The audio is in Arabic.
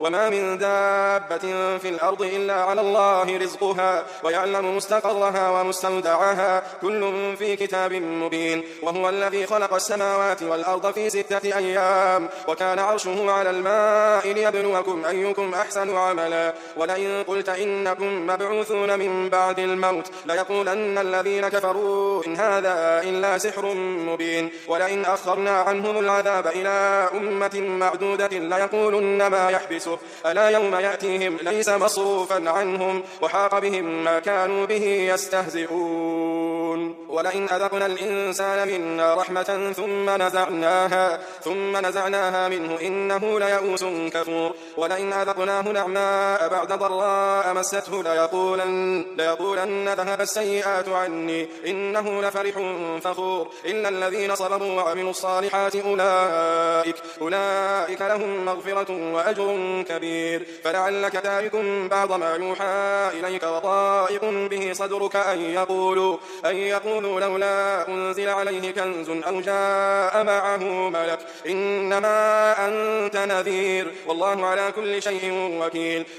وما من دابة في الأرض إلا على الله رزقها ويعلم مستقرها ومستودعها كل في كتاب مبين. وهو الذي خلق السماوات والأرض في 6 أيام وكان عرشه على الماء ليبلوكم أيكم أحسن عملا. ولئن قلت إنكم مبعوثون من بعد الموت ليقولن الذين كفروا إن هذا إلا سحر مبين. ولئن أخرنا عنهم العذاب إلى أمة معدودة ليقولن ما يحبسه ألا يوم يأتيهم ليس مصروفا عنهم وحاق بهم ما كانوا به يستهزئون. ولئن أذقنا الإنسان منا رحمة ثم نزعناها منه إنه ليئوس كفور. ولئن أذقناه نعماء بعد ضراء مسته ليقولن ذهب السيئات عني إنه لفرح فخور. إلا الذين صبروا وعملوا الصالحات أولئك لهم مغفرة وأجر كبير. فلعلك تارك بعض ما يوحى إليك وضائق به صدرك أن يقولوا لولا أنزل عليه كنز أو جاء معه ملك إنما أنت نذير والله على كل شيء وكيل.